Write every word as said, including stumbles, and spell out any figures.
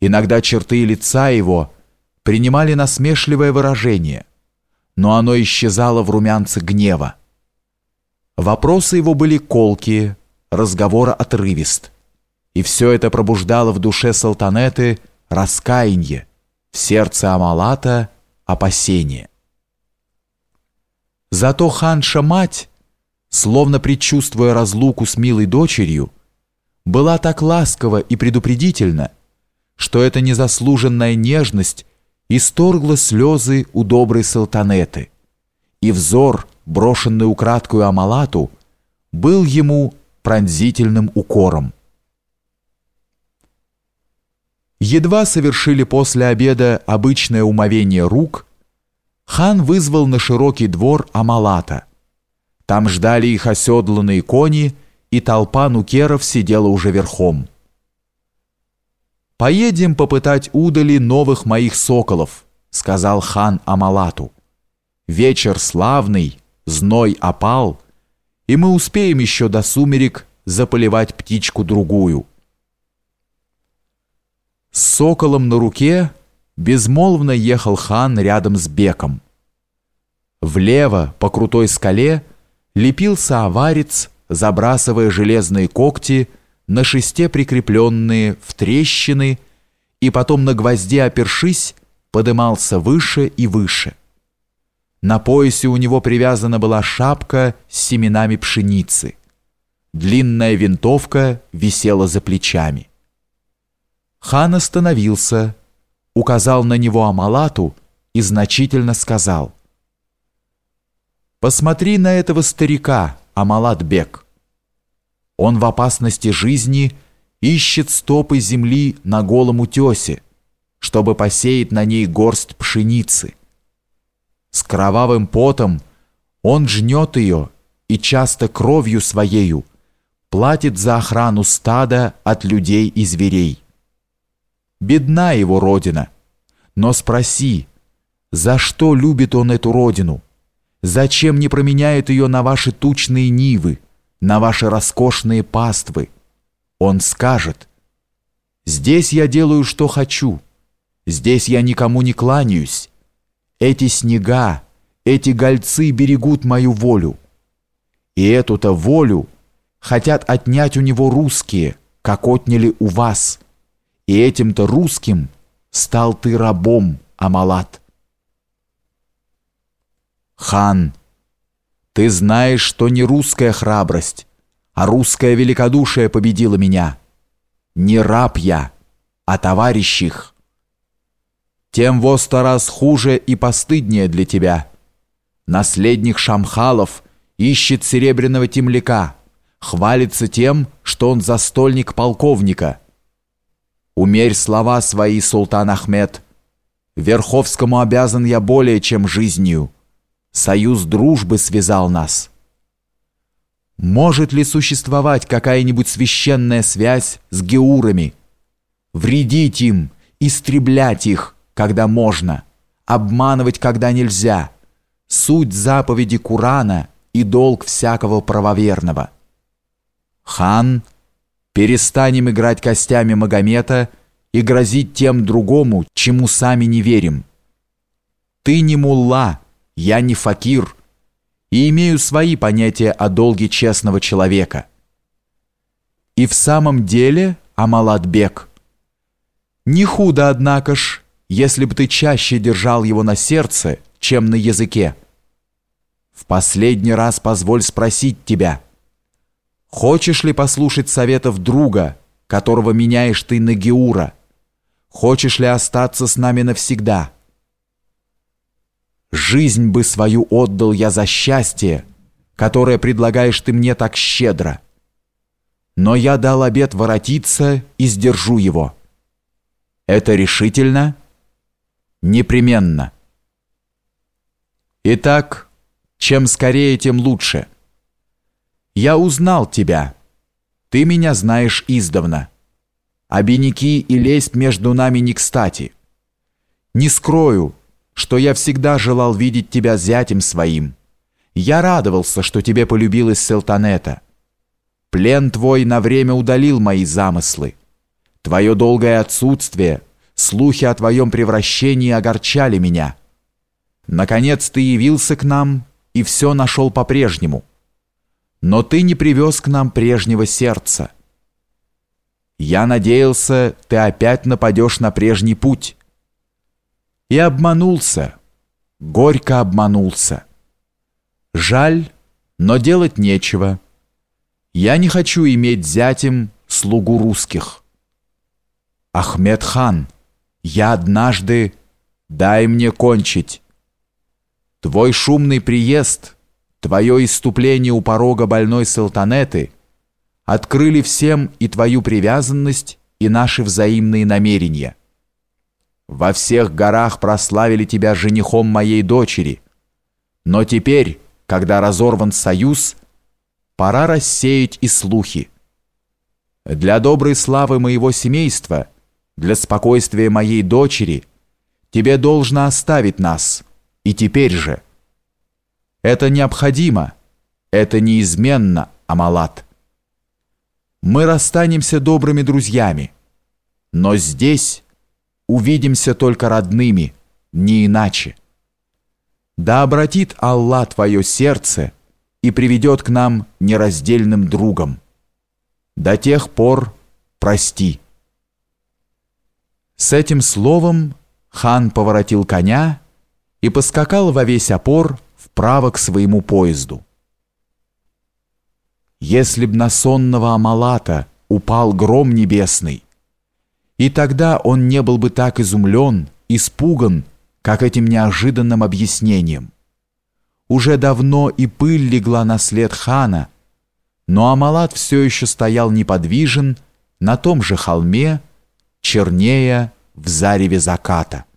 Иногда черты лица его принимали насмешливое выражение, но оно исчезало в румянце гнева. Вопросы его были колкие, разговор отрывист, и все это пробуждало в душе Салтанеты раскаяние, в сердце Амалата опасение. Зато ханша-мать, словно предчувствуя разлуку с милой дочерью, была так ласкова и предупредительна, что эта незаслуженная нежность исторгла слезы у доброй Салтанеты, и взор, брошенный украдкую Амалату, был ему пронзительным укором. Едва совершили после обеда обычное умовение рук, хан вызвал на широкий двор Амалата. Там ждали их оседланные кони, и толпа нукеров сидела уже верхом. «Поедем попытать удали новых моих соколов», — сказал хан Амалату. «Вечер славный, зной опал, и мы успеем еще до сумерек заполивать птичку-другую». С соколом на руке безмолвно ехал хан рядом с Беком. Влево, по крутой скале, лепился аварец, забрасывая железные когти на шесте прикрепленные в трещины, и потом на гвозде опершись, подымался выше и выше. На поясе у него привязана была шапка с семенами пшеницы. Длинная винтовка висела за плечами. Хан остановился, указал на него Амалату и значительно сказал: «Посмотри на этого старика, Амалат-бек. Он в опасности жизни ищет стопы земли на голом утесе, чтобы посеять на ней горсть пшеницы. С кровавым потом он жнет ее и часто кровью своею платит за охрану стада от людей и зверей. Бедна его родина, но спроси, за что любит он эту родину? Зачем не променяет ее на ваши тучные нивы, на ваши роскошные паствы? Он скажет: здесь я делаю, что хочу, здесь я никому не кланяюсь. Эти снега, эти гольцы берегут мою волю. И эту-то волю хотят отнять у него русские, как отняли у вас. И этим-то русским стал ты рабом, Амалат». «Хан, ты знаешь, что не русская храбрость, а русское великодушие победило меня. Не раб я, а товарищ их. Тем во сто раз хуже и постыднее для тебя. Наследник Шамхалов ищет серебряного темляка, хвалится тем, что он застольник полковника. Умерь слова свои, султан Ахмед. Верховскому обязан я более, чем жизнью. Союз дружбы связал нас. Может ли существовать какая-нибудь священная связь с геурами? Вредить им, истреблять их, когда можно, обманывать, когда нельзя. Суть заповеди Курана и долг всякого правоверного. Хан, перестанем играть костями Магомета и грозить тем другому, чему сами не верим. Ты не мулла, я не факир, и имею свои понятия о долге честного человека. И в самом деле, Амалат-бек, не худо, однако ж, если бы ты чаще держал его на сердце, чем на языке. В последний раз позволь спросить тебя: хочешь ли послушать советов друга, которого меняешь ты на геура? Хочешь ли остаться с нами навсегда? Жизнь бы свою отдал я за счастье, которое предлагаешь ты мне так щедро. Но я дал обет воротиться и сдержу его. Это решительно? Непременно. Итак, чем скорее, тем лучше. Я узнал тебя. Ты меня знаешь издавна. Обиняки и лесть между нами не кстати. Не скрою, что я всегда желал видеть тебя зятем своим. Я радовался, что тебе полюбилась Салтанета. Плен твой на время удалил мои замыслы. Твое долгое отсутствие слухи о твоем превращении огорчали меня. Наконец ты явился к нам и все нашел по-прежнему. Но ты не привез к нам прежнего сердца. Я надеялся, ты опять нападешь на прежний путь. И обманулся, горько обманулся. Жаль, но делать нечего. Я не хочу иметь зятем слугу русских. Ахмед хан, я однажды... Дай мне кончить. Твой шумный приезд, твое исступление у порога больной Салтанеты открыли всем и твою привязанность, и наши взаимные намерения. Во всех горах прославили тебя женихом моей дочери, но теперь, когда разорван союз, пора рассеять и слухи. Для доброй славы моего семейства, для спокойствия моей дочери, тебе должно оставить нас, и теперь же. Это необходимо, это неизменно, Амалат. Мы расстанемся добрыми друзьями, но здесь увидимся только родными, не иначе. Да обратит Аллах твое сердце и приведет к нам нераздельным другом. До тех пор прости. С этим словом хан поворотил коня и поскакал во весь опор вправо к своему поезду. Если б на сонного Амалата упал гром небесный, и тогда он не был бы так изумлен, испуган, как этим неожиданным объяснением. Уже давно и пыль легла на след хана, но Амалат все еще стоял неподвижен на том же холме, чернея в зареве заката.